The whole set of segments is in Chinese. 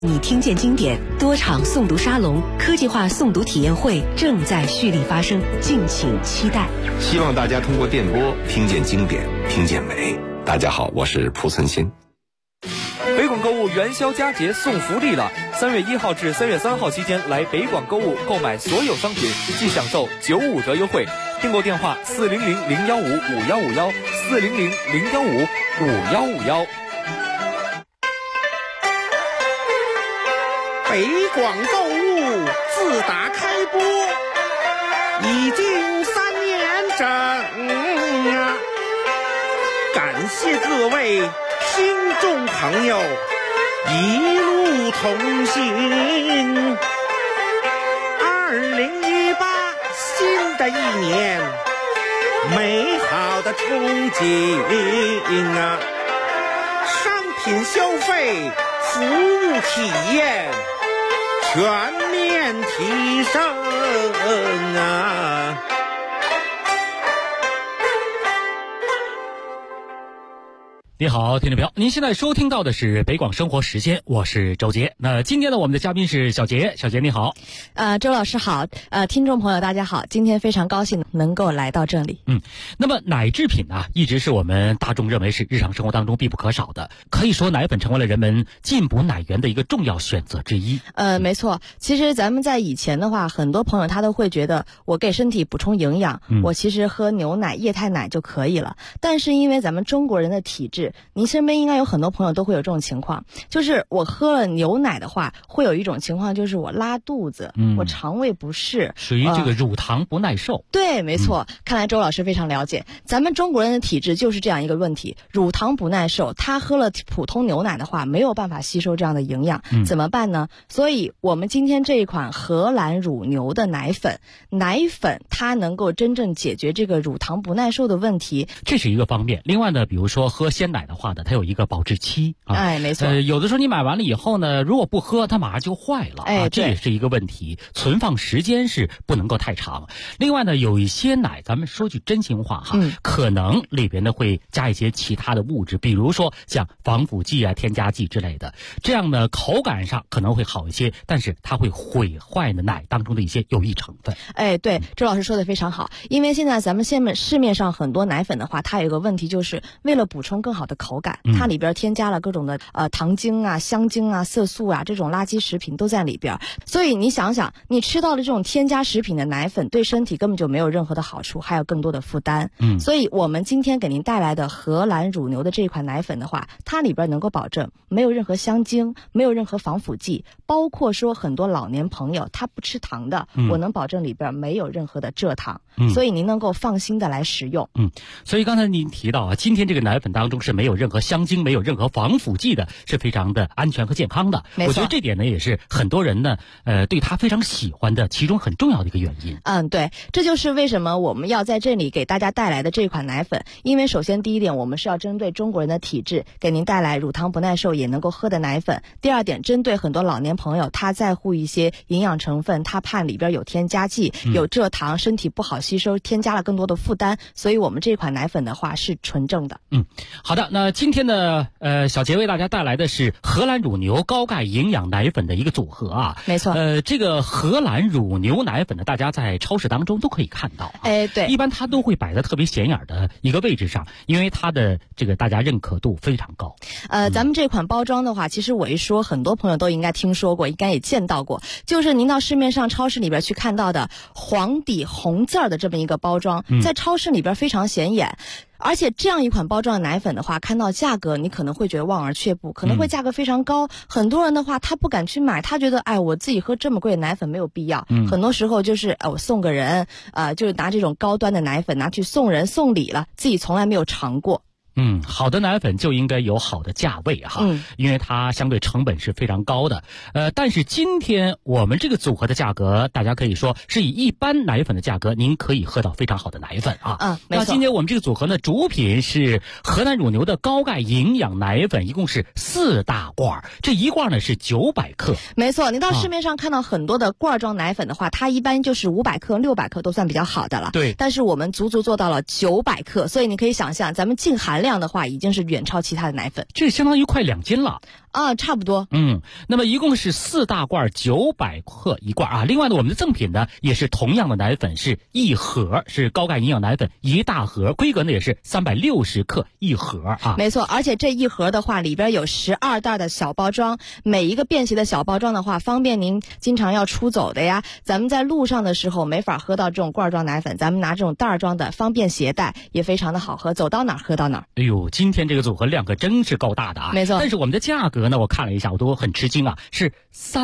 你听见经典多场诵读沙龙、科技化诵读体验会正在蓄力发生，敬请期待。 希望大家通过电波听见经典，听见美。大家好，我是蒲存昕。 北广购物元宵佳节送福利了！3月1号至3月3号期间来北广购物购买所有商品，即享受95折优惠。订购电话400-015-5151，400-015-5151。 北广购物自打开播已经3年整啊！感谢各位听众朋友一路同行。2018新的一年，美好的憧憬啊！商品消费、服务体验全面提升啊！ 你好，听众朋友，您现在收听到的是北广生活时间，我是周杰。那今天呢，我们的嘉宾是小杰，小杰你好。 周老师好，听众朋友大家好，今天非常高兴能够来到这里。 那么奶制品啊，一直是我们大众认为是日常生活当中必不可少的，可以说奶粉成为了人们进补奶源的一个重要选择之一。 没错，其实咱们在以前的话，很多朋友他都会觉得我给身体补充营养，我其实喝牛奶、液态奶就可以了。但是因为咱们中国人的体质，您身边应该有很多朋友都会有这种情况，就是我喝了牛奶的话，会有一种情况就是我拉肚子，我肠胃不适， 属于这个乳糖不耐受。 对，没错，看来周老师非常了解，咱们中国人的体质就是这样一个问题，乳糖不耐受，他喝了普通牛奶的话，没有办法吸收这样的营养，怎么办呢？所以我们今天这一款荷兰乳牛的奶粉它能够真正解决这个乳糖不耐受的问题， 这是一个方面。另外呢，比如说喝鲜奶的话呢，它有一个保质期啊。 哎，没错。 有的时候你买完了以后呢，如果不喝，它马上就坏了啊，这也是一个问题。存放时间是不能够太长。另外呢，有一些奶，咱们说句真心话哈，可能里边呢会加一些其他的物质，比如说像防腐剂啊、添加剂之类的，这样呢口感上可能会好一些，但是它会毁坏呢奶当中的一些有益成分。 哎，对，周老师说的非常好，因为现在咱们市面上很多奶粉的话，它有一个问题，就是为了补充更好的口感，它里边添加了各种的糖精啊、香精啊、色素啊，这种垃圾食品都在里边。所以你想想，你吃到的这种添加食品的奶粉，对身体根本就没有任何的好处，还有更多的负担。所以我们今天给您带来的荷兰乳牛的这款奶粉的话，它里边能够保证没有任何香精，没有任何防腐剂，包括说很多老年朋友他不吃糖的，我能保证里边没有任何的蔗糖，所以您能够放心的来食用。 所以刚才您提到啊，今天这个奶粉当中是没有任何香精、没有任何防腐剂的，是非常的安全和健康的。我觉得这点呢，也是很多人呢，对它非常喜欢的其中很重要的一个原因。 对，这就是为什么我们要在这里给大家带来的这款奶粉。因为首先第一点，我们是要针对中国人的体质，给您带来乳糖不耐受也能够喝的奶粉。第二点，针对很多老年朋友，他在乎一些营养成分，他怕里边有添加剂、有蔗糖，身体不好吸收，添加了更多的负担，所以我们这款奶粉的话是纯正的。 好的，那今天呢，小杰为大家带来的是荷兰乳牛高钙营养奶粉的一个组合啊。 没错。 这个荷兰乳牛奶粉呢，大家在超市当中都可以看到啊。 对， 一般它都会摆在特别显眼的一个位置上，因为它的这个大家认可度非常高。 咱们这款包装的话，其实我一说，很多朋友都应该听说过，应该也见到过，就是您到市面上超市里边去看到的黄底红字的这么一个包装，在超市里边非常显眼。而且这样一款包装的奶粉的话，看到价格你可能会觉得望而却步，可能会价格非常高，很多人的话他不敢去买，他觉得我自己喝这么贵的奶粉没有必要。很多时候就是我送个人，就是拿这种高端的奶粉拿去送人送礼了，自己从来没有尝过。 好的奶粉就应该有好的价位哈，因为它相对成本是非常高的。但是今天我们这个组合的价格，大家可以说是以一般奶粉的价格，您可以喝到非常好的奶粉啊。 没错。 那今天我们这个组合呢，主品是荷兰乳牛的高钙营养奶粉，一共是4大罐，这一罐呢是900克。 没错，您到市面上看到很多的罐装奶粉的话，它一般就是500克、600克都算比较好的了。 对。 但是我们足足做到了900克，所以你可以想象，咱们净含量的话，已经是远超其他的奶粉。 这相当于快2斤了。 啊，差不多。 那么一共是4大罐900克一罐啊。另外呢，我们的赠品呢也是同样的奶粉，是一盒，是高钙营养奶粉1大盒，规格呢也是360克一盒啊。 没错，而且这一盒的话里边有12袋的小包装，每一个便携的小包装的话，方便您经常要出走的呀，咱们在路上的时候没法喝到这种罐装奶粉，咱们拿这种袋装的，方便携带，也非常的好喝，走到哪儿喝到哪儿。 哎呦，今天这个组合量可真是够大的啊！ 没错， 但是我们的价格呢，我看了一下，我都很吃惊啊，是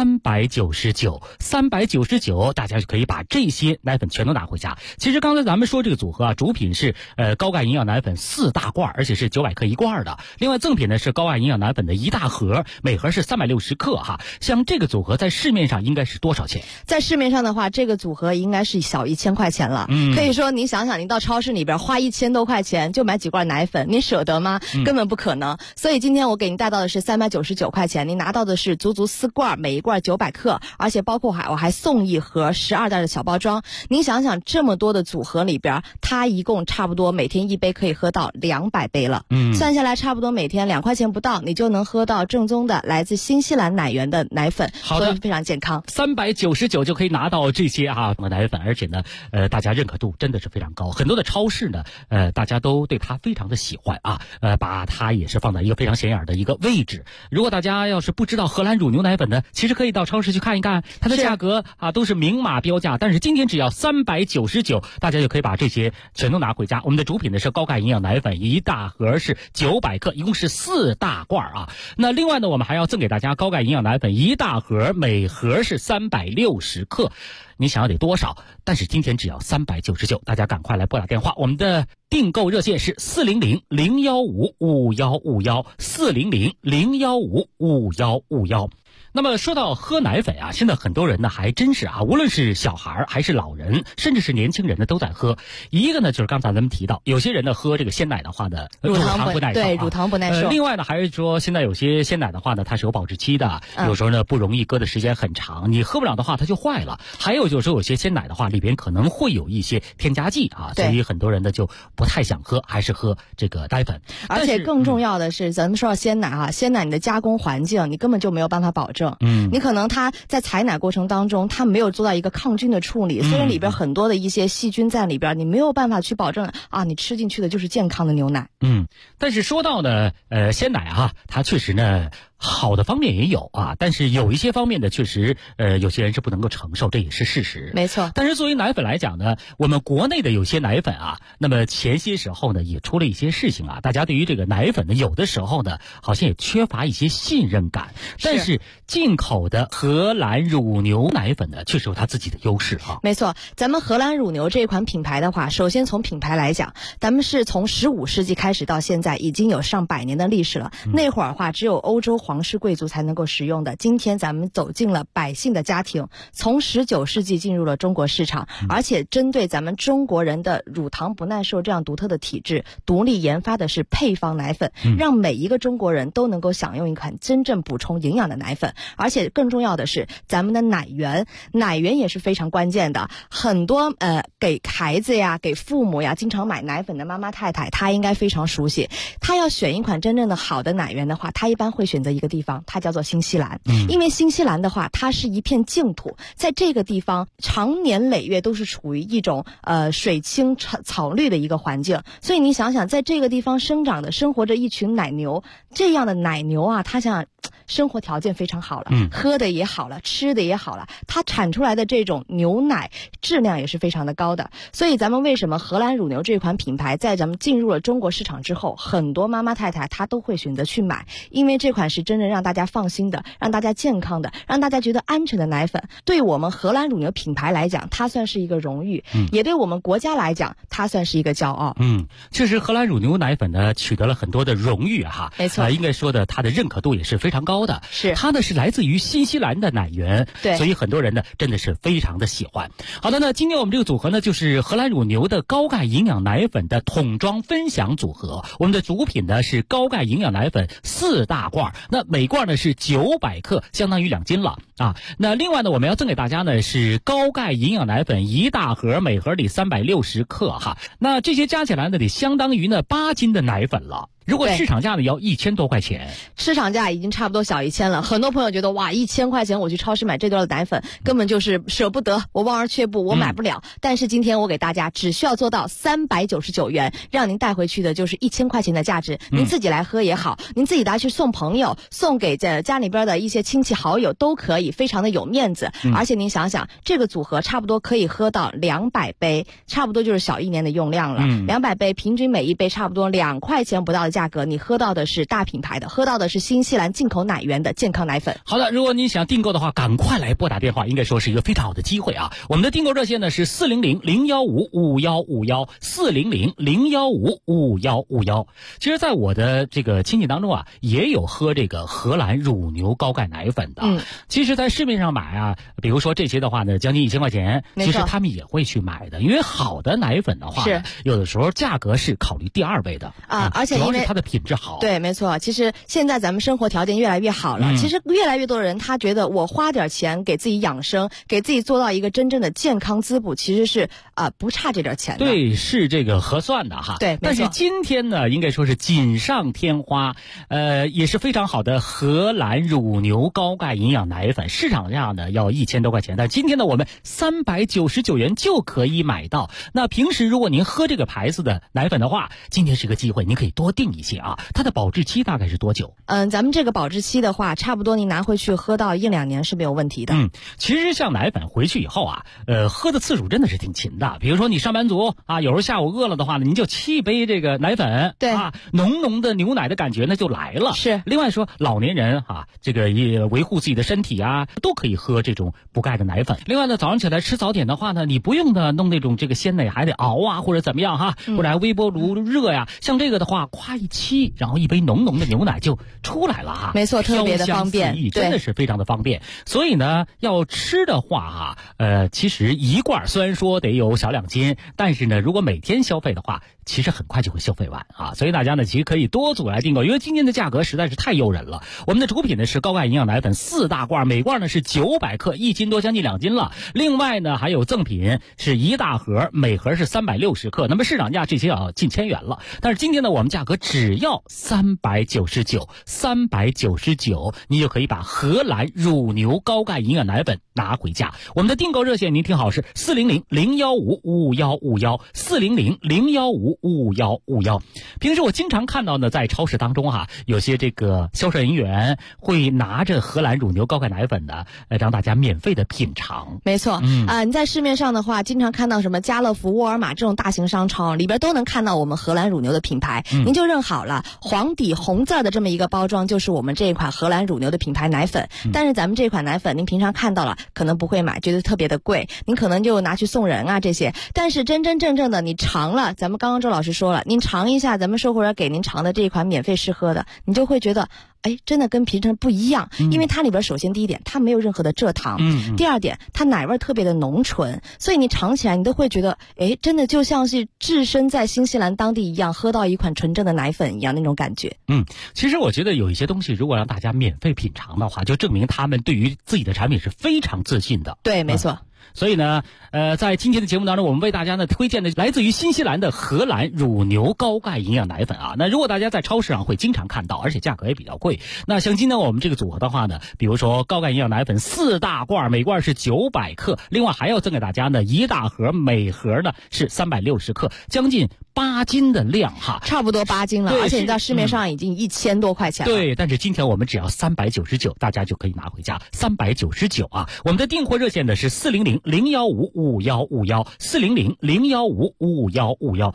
399，大家就可以把这些奶粉全都拿回家。其实刚才咱们说这个组合啊，主品是高钙营养奶粉4大罐，而且是900克一罐的。另外赠品呢是高钙营养奶粉的1大盒，每盒是360克哈。像这个组合在市面上应该是多少钱？ 在市面上的话，这个组合应该是小1000块钱了。可以说你想想，您到超市里边花1000多块钱就买几罐奶粉，你舍得吗？根本不可能。所以今天我给您带到的是399块钱，您拿到的是足4罐，每一罐900克，而且包括我还送一盒12袋的小包装。您想想，这么多的组合里边，它一共差不多每天1杯可以喝到200杯了。算下来差不多每天2块钱不到，你就能喝到正宗的来自新西兰奶源的奶粉， 好的， 非常健康。 399就可以拿到这些奶粉，而且呢，大家认可度真的是非常高。很多的超市呢，大家都对它非常的喜欢啊，把它也是放在一个非常显眼的一个位置。如果大家要是不知道荷兰乳牛奶粉呢，其实可以到超市去看一看，它的价格都是明码标价，但是今天只要399，大家就可以把这些全都拿回家。我们的主品呢是高钙营养奶粉1大盒是900克，一共是4大罐啊。那另外呢，我们还要赠给大家高钙营养奶粉1大盒，每盒是360克。你想要得多少？但是今天只要399，大家赶快来拨打电话。我们的订购热线是400-015-5151，400-015-5151。那么说到喝奶粉啊，现在很多人呢还真是无论是小孩还是老人，甚至是年轻人呢都在喝。一个呢就是刚才咱们提到，有些人呢喝这个鲜奶的话呢，乳糖不耐受， 对，乳糖不耐受。 另外呢还是说现在有些鲜奶的话呢，它是有保质期的，有时候呢不容易搁的时间很长，你喝不了的话它就坏了。还有就是说有些鲜奶的话里边可能会有一些添加剂所以很多人呢就不太想喝，还是喝这个奶粉。 而且更重要的是，咱们说到鲜奶鲜奶你的加工环境你根本就没有办法保证。你可能它在采奶过程当中它没有做到一个抗菌的处理，虽然里边很多的一些细菌在里边，你没有办法去保证你吃进去的就是健康的牛奶。 但是说到呢鲜奶它确实呢好的方面也有但是有一些方面呢确实有些人是不能够承受，这也是事实。 没错。 但是作为奶粉来讲呢，我们国内的有些奶粉那么前些时候呢也出了一些事情大家对于这个奶粉呢有的时候呢好像也缺乏一些信任感。但是进口的荷兰乳牛奶粉呢确实有它自己的优势没错，咱们荷兰乳牛这款品牌的话，首先从品牌来讲，咱们是从15世纪开始到现在已经有上百年的历史了。那会儿的话只有欧洲皇室贵族才能够食用的，今天咱们走进了百姓的家庭，从19世纪进入了中国市场，而且针对咱们中国人的乳糖不耐受这样独特的体质，独立研发的是配方奶粉，让每一个中国人都能够享用一款真正补充营养的奶粉。而且更重要的是咱们的奶源也是非常关键的。很多给孩子呀给父母呀经常买奶粉的妈妈太太，她应该非常熟悉，她要选一款真正的好的奶源的话，她一般会选择一个地方，它叫做新西兰。因为新西兰的话它是一片净土，在这个地方长年累月都是处于一种水清草绿的一个环境，所以你想想在这个地方生活着一群奶牛，这样的奶牛它想生活条件非常好了，喝的也好了，吃的也好了，它产出来的这种牛奶质量也是非常的高的。所以咱们为什么荷兰乳牛这款品牌在咱们进入了中国市场之后，很多妈妈太太她都会选择去买，因为这款是真正让大家放心的，让大家健康的，让大家觉得安全的奶粉。对我们荷兰乳牛品牌来讲，它算是一个荣誉，也对我们国家来讲它算是一个骄傲。 确实荷兰乳牛奶粉呢取得了很多的荣誉没错， 应该说的它的认可度也是非常高的。 是它呢是来自于新西兰的奶源， 对， 所以很多人呢真的是非常的喜欢。好的，那今天我们这个组合呢就是荷兰乳牛的高钙营养奶粉的桶装分享组合。我们的主品呢是高钙营养奶粉4大罐，那每罐呢是900克，相当于2斤了那另外呢我们要赠给大家呢是高钙营养奶粉1大盒，每盒里360克那这些加起来呢得相当于呢8斤的奶粉了。 如果市场价呢要1000多块钱， 市场价已经差不多小1000了。很多朋友觉得哇，1000块钱我去超市买这段的奶粉，根本就是舍不得，我望而却步，我买不了。但是今天我给大家只需要做到399元，让您带回去的就是1000块钱的价值。您自己来喝也好，您自己拿去送朋友，送给家里边的一些亲戚好友都可以，非常的有面子。而且您想想，这个组合差不多可以喝到200杯，差不多就是小1年的用量了。200杯，平均每一杯差不多2块钱不到的价格，你喝到的是大品牌的，喝到的是新西兰进口奶源的健康奶粉。 好的，如果你想订购的话，赶快来拨打电话，应该说是一个非常好的机会啊。我们的订购热线呢是400-015-5151，400-015-5151。其实在我的这个亲戚当中啊，也有喝这个荷兰乳牛高钙奶粉的。其实在市面上买啊，比如说这些的话呢，将近1000块钱，其实他们也会去买的，因为好的奶粉的话呢，有的时候价格是考虑第2位的啊，而且因为主要是它的品质好。 对，没错。其实现在咱们生活条件越来越好了，其实越来越多的人他觉得我花点钱给自己养生，给自己做到一个真正的健康滋补，其实是不差这点钱的。 对，是这个合算的哈。 对， 但是今天呢，应该说是锦上添花，也是非常好的荷兰乳牛高钙营养奶粉，市场价呢要1000多块钱，但今天呢我们399元就可以买到。那平时如果您喝这个牌子的奶粉的话，今天是个机会，您可以多订一些啊。它的保质期大概是多久？ 咱们这个保质期的话，差不多您拿回去喝到1-2年是没有问题的。 其实像奶粉回去以后啊，喝的次数真的是挺勤的。比如说你上班族啊，有时候下午饿了的话呢，您就沏一杯这个奶粉， 对啊，浓浓的牛奶的感觉呢就来了。 是。 另外说老年人啊，这个也维护自己的身体啊，都可以喝这种补钙的奶粉。另外呢，早上起来吃早点的话呢，你不用的弄那种这个鲜奶还得熬啊，或者怎么样哈，或者还微波炉热呀。像这个的话，夸一沏，然后一杯浓浓的牛奶就出来了哈。 没错，特别的方便， 真的是非常的方便。所以呢，要吃的话其实一罐虽然说得有小2斤，但是呢，如果每天消费的话，其实很快就会消费完啊。所以大家呢，其实可以多组来订购，因为今天的价格实在是太诱人了。我们的主品呢是高钙营养奶粉4大罐，每罐呢是900克，1斤多，将近2斤了。另外呢，还有赠品是1大盒，每盒是360克，那么市场价这些要近1000元了。但是今天呢，我们价格只要399，你就可以把荷兰乳牛高钙营养奶粉拿回家。我们的订购热线您听好是400-015-5151，400-015-5151。平时我经常看到呢，在超市当中有些这个销售人员会拿着荷兰乳牛高钙奶粉呢，让大家免费的品尝。 没错，你在市面上的话，经常看到什么家乐福、沃尔玛这种大型商超里边都能看到我们荷兰乳牛的品牌，您就认好了，黄底红字的这么一个包装就是我们这一款荷兰乳牛的品牌奶粉。但是咱们这款奶粉您平常看到了可能不会买，觉得特别的贵，您可能就拿去送人啊这些。但是真真正正的你尝了，咱们刚刚周老师说了，您尝一下咱们售货员给您尝的这一款免费试喝的，你就会觉得真的跟平常不一样。因为它里边首先第一点它没有任何的蔗糖，第二点它奶味特别的浓醇，所以你尝起来你都会觉得真的就像是置身在新西兰当地一样，喝到一款纯正的奶粉一样那种感觉。 其实我觉得有一些东西如果让大家免费品尝的话，就证明他们对于自己的产品是非常自信的。 对，没错。 所以呢，在今天的节目当中，我们为大家呢推荐的来自于新西兰的荷兰乳牛高钙营养奶粉啊。那如果大家在超市上会经常看到，而且价格也比较贵。那像今天我们这个组合的话呢，比如说高钙营养奶粉4大罐，每罐是900克，另外还要赠给大家呢1大盒，每盒呢是360克，将近8斤的量哈， 差不多8斤了，而且你到市面上已经1000多块钱了。 对，但是今天我们只要399，大家就可以拿回家，399啊。我们的订货热线呢是400-015-5151，400-015-5151。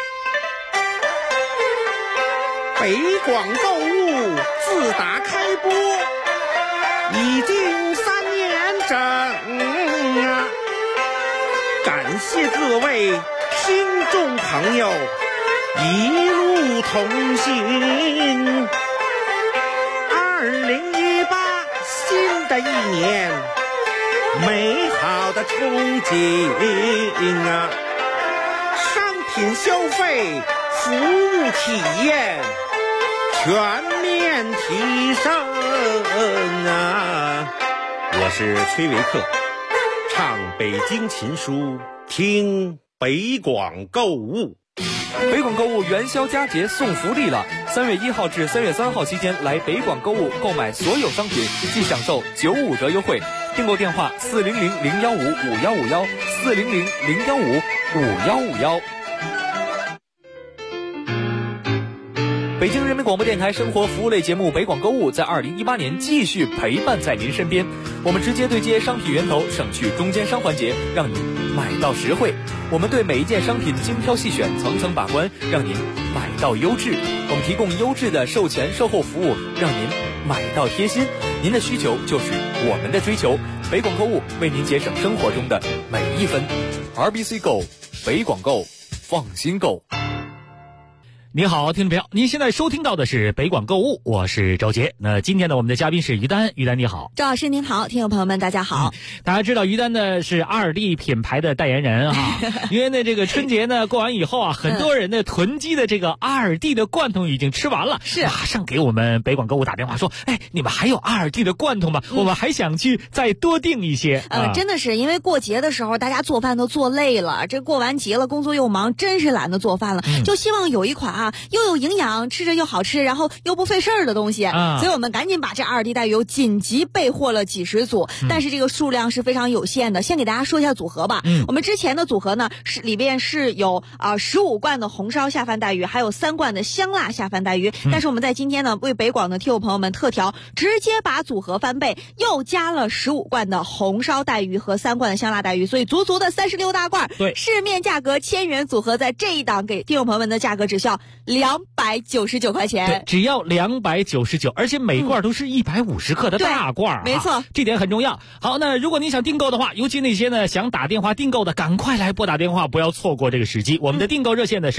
北广购物自打开播已经3年整啊，感谢各位听众朋友一路同行。2018新的一年，美好的憧憬啊，商品消费、服务体验全面提升啊！我是崔维克，唱北京琴书，听北广购物。 北广购物元宵佳节送福利了 3月1号至3月3号期间来北广购物购买所有商品，即享受95折优惠。订购电话400-015-5151，400-015-5151。北京人民广播电台生活服务类节目北广购物在2018年继续陪伴在您身边。我们直接对接商品源头，省去中间商环节，让您买到实惠。我们对每一件商品精挑细选，层层把关，让您买到优质。我们提供优质的售前售后服务，让您买到贴心。您的需求就是我们的追求。北广购物为您节省生活中的每一分。RBC Go， 北广购，放心购。 你好，听众朋友，您现在收听到的是北广购物，我是周杰。那今天呢，我们的嘉宾是于丹，于丹你好。 周老师您好，听众朋友们大家好。 大家知道于丹呢是2D 品牌的代言人啊，因为呢这个春节呢过完以后啊，很多人呢囤积的这个2D 的罐头已经吃完了，是马上给我们北广购物打电话说，哎，你们还有2D 的罐头吗？我们还想去再多订一些。 真的是因为过节的时候大家做饭都做累了，这过完节了工作又忙，真是懒得做饭了，就希望有一款又有营养，吃着又好吃，然后又不费事儿的东西，所以我们赶紧把这2D 带鱼紧急备货了几十组，但是这个数量是非常有限的。先给大家说一下组合吧。我们之前的组合呢是里边是有15罐的红烧下饭带鱼，还有3罐的香辣下饭带鱼，但是我们在今天呢为北广的听友朋友们特调，直接把组合翻倍，又加了15罐的红烧带鱼和3罐的香辣带鱼，所以足足的36大罐。 对， 市面价格1000元组合，在这一档给听友朋友们的价格只需要299块钱， 对，只要299，而且每罐都是150克的大罐， 没错， 这点很重要。好，那如果您想订购的话，尤其那些呢想打电话订购的，赶快来拨打电话，不要错过这个时机。我们的订购热线呢是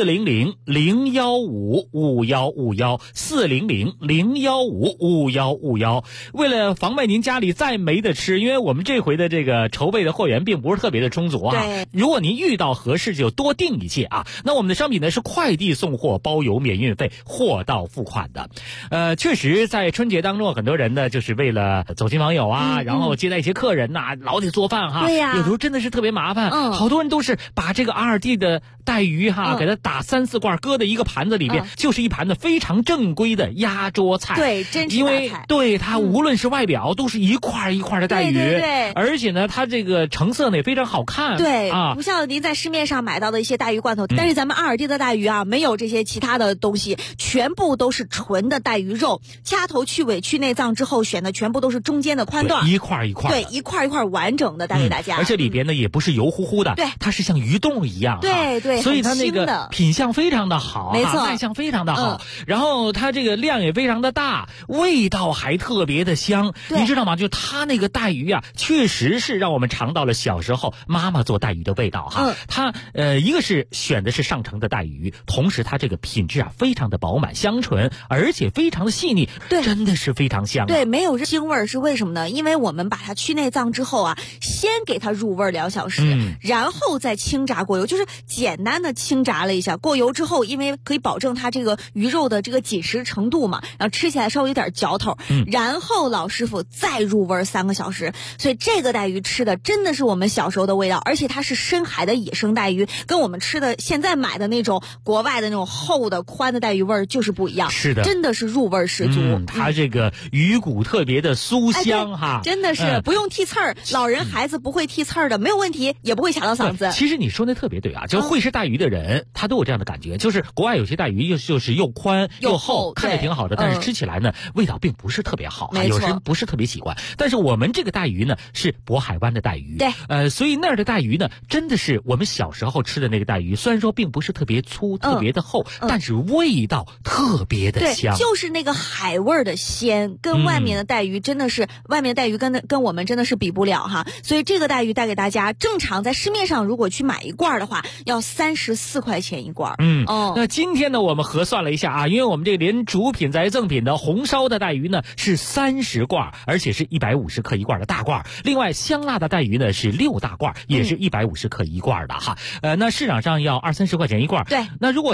400-015-5151，400-015-5151。为了防备您家里再没得吃，因为我们这回的这个筹备的货源并不是特别的充足啊。 对， 如果您遇到合适就多订一些啊。那我们的商品呢是快递送货，包邮免运费，货到付款的。确实在春节当中，很多人呢就是为了走亲访友啊，然后接待一些客人呐，老得做饭哈。 对呀， 有时候真的是特别麻烦。好多人都是把这个2D 的带鱼哈，给它打3-4罐，搁在一个盘子里边，就是一盘子非常正规的压桌菜。 对，真是因为对它无论是外表都是一块一块的带鱼， 对， 而且呢它这个成色呢也非常好看。 对啊，不像您在市面上买到的一些带鱼罐头，但是咱们2D 的带鱼啊，没有这些其他的东西，全部都是纯的带鱼肉，掐头去尾去内脏之后选的全部都是中间的宽段， 一块一块， 对，一块一块完整的带给大家。 而且里边呢也不是油乎乎的， 对， 它是像鱼冻一样， 对对， 所以它那个品相非常的好， 没错， 卖相非常的好，然后它这个量也非常的大，味道还特别的香。你知道吗？就它那个带鱼啊，确实是让我们尝到了小时候妈妈做带鱼的味道哈。它一个是选的是上乘的带鱼，同时它这个品质啊非常的饱满香醇，而且非常的细腻， 对， 真的是非常香。 对，没有腥味儿是为什么呢？因为我们把它去内脏之后啊，先给它入味2小时，然后再清炸过油，就是简单的清炸了一下。过油之后，因为可以保证它这个鱼肉的这个紧实程度嘛，然后吃起来稍微有点嚼头，然后老师傅再入味3个小时，所以这个带鱼吃的真的是我们小时候的味道，而且它是深海的野生带鱼，跟我们吃的现在买的那种国外的那种厚的宽的带鱼味儿就是不一样。 是的， 真的是入味十足。 它这个鱼骨特别的酥香哈， 真的是不用剔刺儿，老人孩子不会剔刺儿的没有问题，也不会卡到嗓子。 其实你说的特别对啊，就会吃带鱼的人，他都有这样的感觉，就是国外有些带鱼就是又宽又厚，看着挺好的，但是吃起来呢味道并不是特别好，有时不是特别喜欢。但是我们这个带鱼呢是渤海湾的带鱼， 对， 所以那儿的带鱼呢真的是我们小时候吃的那个带鱼，虽然说并不是特别粗特别的厚，但是味道特别的香， 对，就是那个海味的鲜，跟外面的带鱼真的是，外面的带鱼跟我们真的是比不了哈。所以这个带鱼带给大家，正常在市面上如果去买一罐的话，要34块钱一罐。 那今天呢我们核算了一下啊，因为我们这个连主品再赠品的红烧的带鱼呢是30罐，而且是150克一罐的大罐，另外香辣的带鱼呢是6大罐，也是150克一罐的哈。那市场上要20-30块钱一罐， 对。 那如果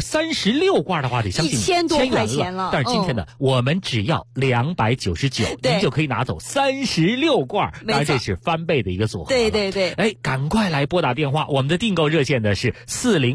36罐的话，得相信 1000多块钱了。但是今天呢，我们只要299，您就可以拿走36罐，当然这是翻倍的一个组合。 对对对， 哎，赶快来拨打电话，我们的订购热线呢是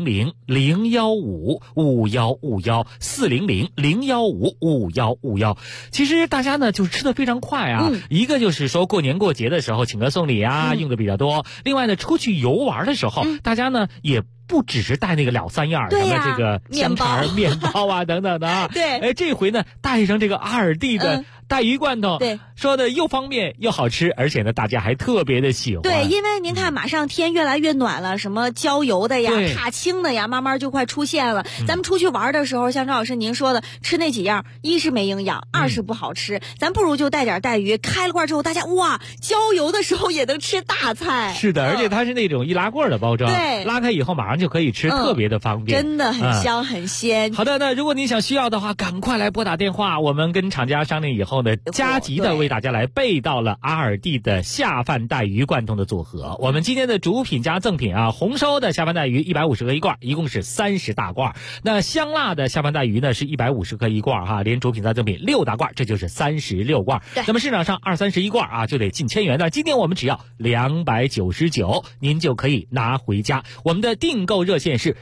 400-015-5151，400-015-5151。其实大家呢就是吃的非常快啊，一个就是说过年过节的时候请客送礼啊，用的比较多。另外呢，出去游玩的时候，大家呢也不只是带那个2、3样，什么这个香肠、面包啊等等的啊。 对， 哎，这回呢带上这个阿尔蒂的带鱼罐头， 对， 说的又方便又好吃，而且呢大家还特别的喜欢。 对，因为您看马上天越来越暖了，什么郊游的呀、踏青的呀，慢慢就快出现了。咱们出去玩的时候，像赵老师您说的，吃那几样，一是没营养，二是不好吃，咱不如就带点带鱼，开了罐之后，大家哇，郊游的时候也能吃大菜。 是的，而且它是那种易拉罐的包装， 对， 拉开以后马上就可以吃，特别的方便， 真的很香很鲜。 好的，那如果您需要的话，赶快来拨打电话，我们跟厂家商量以后呢，加急的为大家来备到了阿尔蒂的下饭带鱼罐头的组合。我们今天的主品加赠品啊，红烧的下饭带鱼150克一罐，一共是30大罐。那香辣的下饭带鱼呢是150克一罐哈，连主品加赠品6大罐，这就是36罐。那么市场上20-30罐啊就得近1000元的，今天我们只要299，您就可以拿回家。我们的订购热线是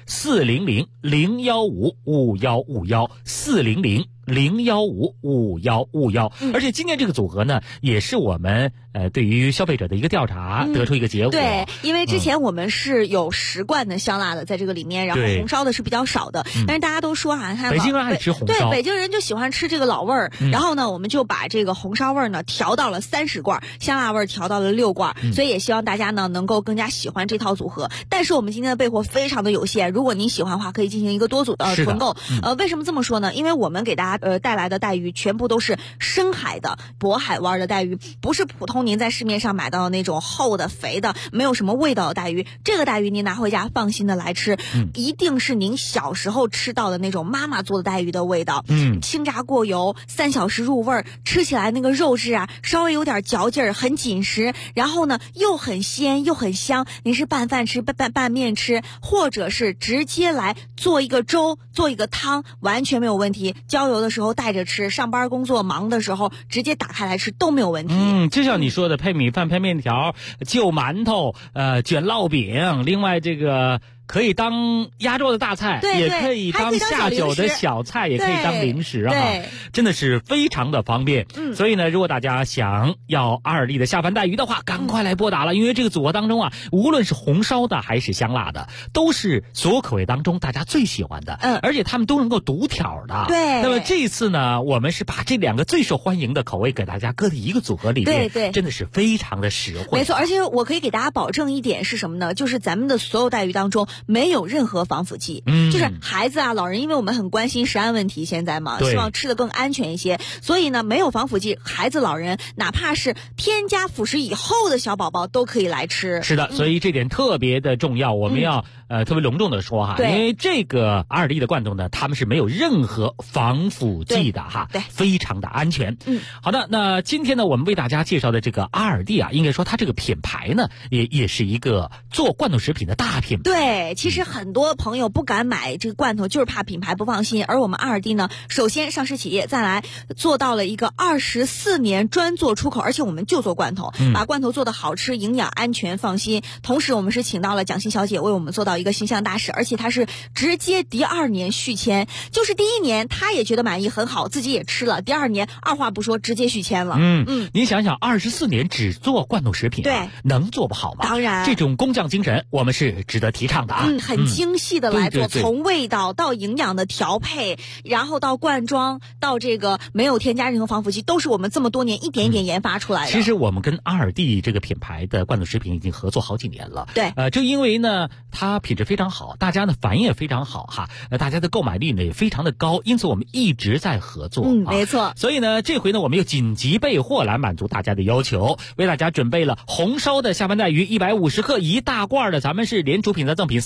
400-015-5151，400-015-5151。而且今天这个组合呢，也是我们对于消费者的一个调查得出一个结果。 对，因为之前我们是有10罐的香辣的在这个里面，然后红烧的是比较少的。但是大家都说啊，看北京人爱吃红烧， 对，北京人就喜欢吃这个老味儿。然后呢，我们就把这个红烧味儿呢调到了30罐，香辣味儿调到了6罐。所以也希望大家呢能够更加喜欢这套组合。但是我们今天的备货非常的有限，如果您喜欢的话，可以进行一个多组的团购。为什么这么说呢？因为我们给大家带来的带鱼全部都是深海的渤海湾的带鱼，不是普通您在市面上买到的那种厚的肥的没有什么味道的带鱼。这个带鱼您拿回家放心的来吃，一定是您小时候吃到的那种妈妈做的带鱼的味道。清炸过油，3小时入味儿，吃起来那个肉质啊稍微有点嚼劲儿，很紧实，然后呢又很鲜又很香。您是拌饭吃、拌面吃，或者是直接来做一个粥、做一个汤，完全没有问题。郊游的时候带着吃，上班工作忙的时候直接打开来吃都没有问题。 就像你说的，配米饭、配面条、就馒头、卷烙饼，另外这个可以当压桌的大菜，也可以当下酒的小菜，也可以当零食啊，真的是非常的方便。所以呢，如果大家想要阿尔蒂的下饭带鱼的话，赶快来拨打了，因为这个组合当中啊，无论是红烧的还是香辣的，都是所有口味当中大家最喜欢的，而且他们都能够独挑的。 对。 那么这一次呢，我们是把这2个最受欢迎的口味给大家搁在一个组合里面， 对， 真的是非常的实惠。 没错，而且我可以给大家保证一点是什么呢？就是咱们的所有带鱼当中没有任何防腐剂，就是孩子啊、老人，因为我们很关心食安问题，现在嘛，希望吃得更安全一些，所以呢，没有防腐剂，孩子、老人，哪怕是添加辅食以后的小宝宝都可以来吃。 是的，所以这点特别的重要，我们要特别隆重的说哈，因为这个阿尔蒂的罐头呢，他们是没有任何防腐剂的哈，非常的安全。好的，那今天呢，我们为大家介绍的这个阿尔蒂啊，应该说它这个品牌呢，也是一个做罐头食品的大品牌。 对，其实很多朋友不敢买这个罐头，就是怕品牌不放心。而我们阿尔蒂呢，首先上市企业，再来做到了一个24年专做出口，而且我们就做罐头，把罐头做得好吃、营养、安全、放心。同时，我们是请到了蒋欣小姐为我们做到一个形象大使，而且她是直接第2年续签，就是第1年她也觉得满意很好，自己也吃了，第2年二话不说直接续签了。 您想想，24年只做罐头食品， 对， 能做不好吗？ 当然， 这种工匠精神我们是值得提倡的啊。 很精细的来做， 对， 从味道到营养的调配，然后到罐装，到这个没有添加任何防腐剂，都是我们这么多年一点一点研发出来的。 其实我们跟阿尔蒂这个品牌的罐头食品已经合作好几年了。 对， 正因为呢它品质非常好，大家呢反应也非常好哈，大家的购买力呢也非常的高，因此我们一直在合作。 没错。 所以呢，这回呢我们又紧急备货来满足大家的要求，为大家准备了红烧的下饭带鱼150克1大罐的，咱们是连主品的赠品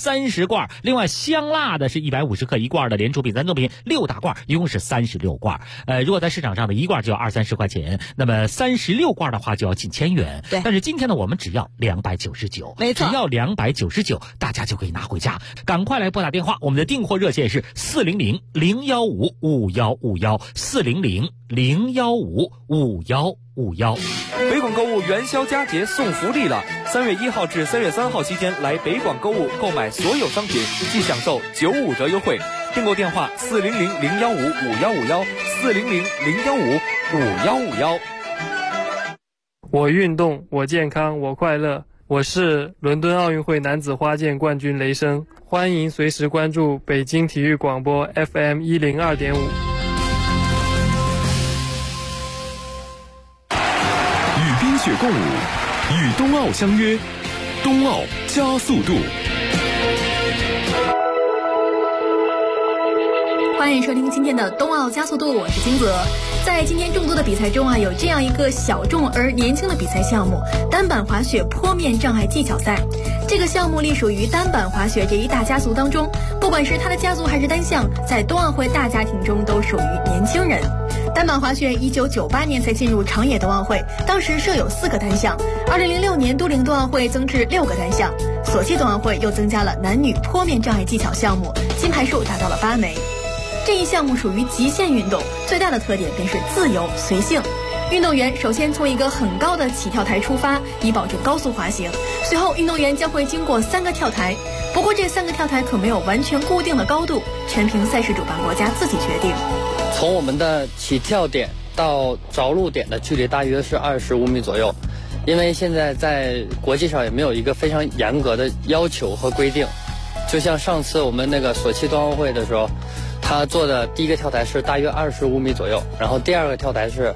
30罐。另外香辣的是150克1罐的连珠品、三重品6大罐，一共是36罐。如果在市场上的1罐就要20-30块钱，那么36罐的话就要近1000元。 对， 但是今天呢，我们只要299， 没错， 只要299，大家就可以拿回家。赶快来拨打电话，我们的订货热线是400-015-5151，400-015-5151。 北广购物元宵佳节送福利了！3月1号至3月3号期间来北广购物购买所有商品，即享受95折优惠。订购电话400-015-5151，400-015-5151。 我运动，我健康，我快乐。我是伦敦奥运会男子花剑冠军雷声，欢迎随时关注北京体育广播 FM102.5。 与冰雪共舞，与冬奥相约，冬奥加速度。 欢迎收听今天的冬奥加速度，我是金泽。在今天众多的比赛中啊，有这样一个小众而年轻的比赛项目——单板滑雪坡面障碍技巧赛。这个项目隶属于单板滑雪这一大家族当中，不管是它的家族还是单项，在冬奥会大家庭中都属于年轻人。单板滑雪1998年才进入长野冬奥会，当时设有4个单项。2006年都灵冬奥会增至6个单项，索契冬奥会又增加了男女坡面障碍技巧项目，金牌数达到了8枚。这一项目属于极限运动，最大的特点便是自由随性。运动员首先从一个很高的起跳台出发，以保证高速滑行。随后运动员将会经过3个跳台，不过这3个跳台可没有完全固定的高度，全凭赛事主办国家自己决定。 从我们的起跳点到着陆点的距离大约是25米左右，因为现在在国际上也没有一个非常严格的要求和规定。就像上次我们那个索契冬奥会的时候，他做的第一个跳台是大约25米左右，然后第二个跳台是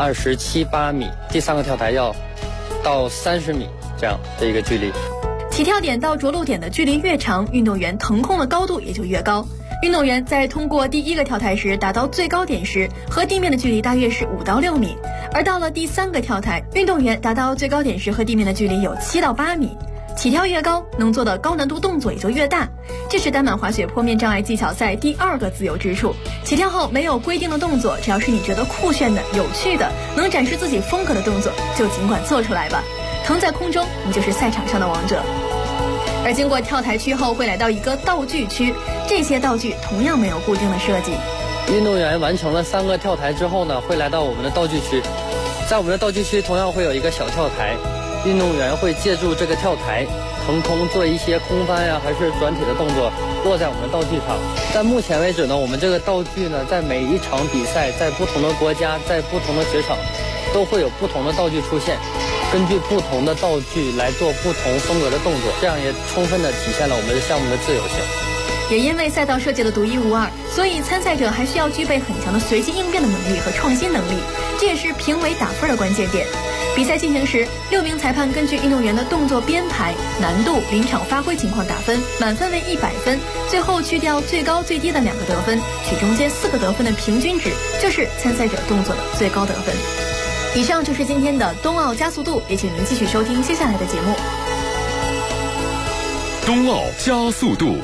27、8米，第3个跳台要到30米这样的一个距离。 起跳点到着陆点的距离越长，运动员腾空的高度也就越高。运动员在通过第1个跳台时达到最高点时，和地面的距离大约是5到6米，而到了第3个跳台，运动员达到最高点时和地面的距离有7到8米。起跳越高，能做的高难度动作也就越大，这是单板滑雪坡面障碍技巧赛第2个自由之处。起跳后没有规定的动作，只要是你觉得酷炫的、有趣的、能展示自己风格的动作，就尽管做出来吧。腾在空中，你就是赛场上的王者。而经过跳台区后，会来到一个道具区，这些道具同样没有固定的设计。 运动员完成了3个跳台之后呢，会来到我们的道具区，在我们的道具区同样会有一个小跳台。运动员会借助这个跳台腾空做一些空翻呀，还是转体的动作，落在我们的道具上。在目前为止呢，我们这个道具呢，在每一场比赛，在不同的国家，在不同的雪场，都会有不同的道具出现，根据不同的道具来做不同风格的动作，这样也充分的体现了我们的项目的自由性。 也因为赛道设计的独一无二，所以参赛者还需要具备很强的随机应变的能力和创新能力，这也是评委打分的关键点。比赛进行时，6名裁判根据运动员的动作编排、难度、临场发挥情况打分，满分为100分，最后去掉最高最低的2个得分，取中间4个得分的平均值，就是参赛者动作的最高得分。以上就是今天的冬奥加速度，也请您继续收听接下来的节目。 冬奥加速度。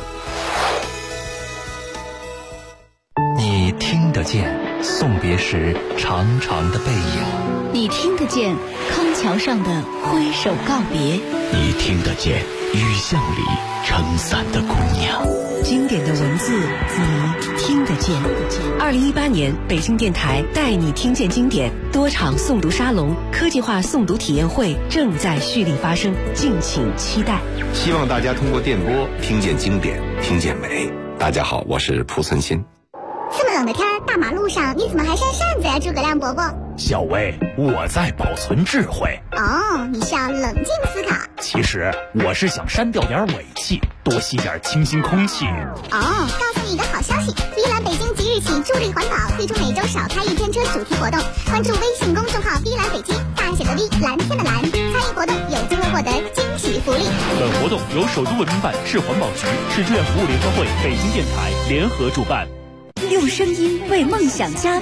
你听得见送别时长长的背影， 你听得见康桥上的挥手告别， 你听得见雨巷里撑伞的姑娘。 经典的文字你听得见。2018年北京电台带你听见经典多场诵读沙龙、科技化诵读体验会正在蓄力发生，敬请期待。 希望大家通过电波听见经典，听见美。大家好，我是蒲存昕。 这么冷的天，大马路上你怎么还扇扇子呀，诸葛亮伯伯？ 小薇，我在保存智慧。 哦，你是要冷静思考。 其实我是想删掉点尾气，多吸点清新空气。 哦，告诉你一个好消息，碧蓝北京即日起助力环保，推出每周少开1天车主题活动。关注微信公众号碧蓝北京，大写的 V， 蓝天的蓝，参与活动有机会获得惊喜福利。 本活动由首都文明办、市环保局、市志愿服务联合会、北京电台联合主办。 用声音为梦想加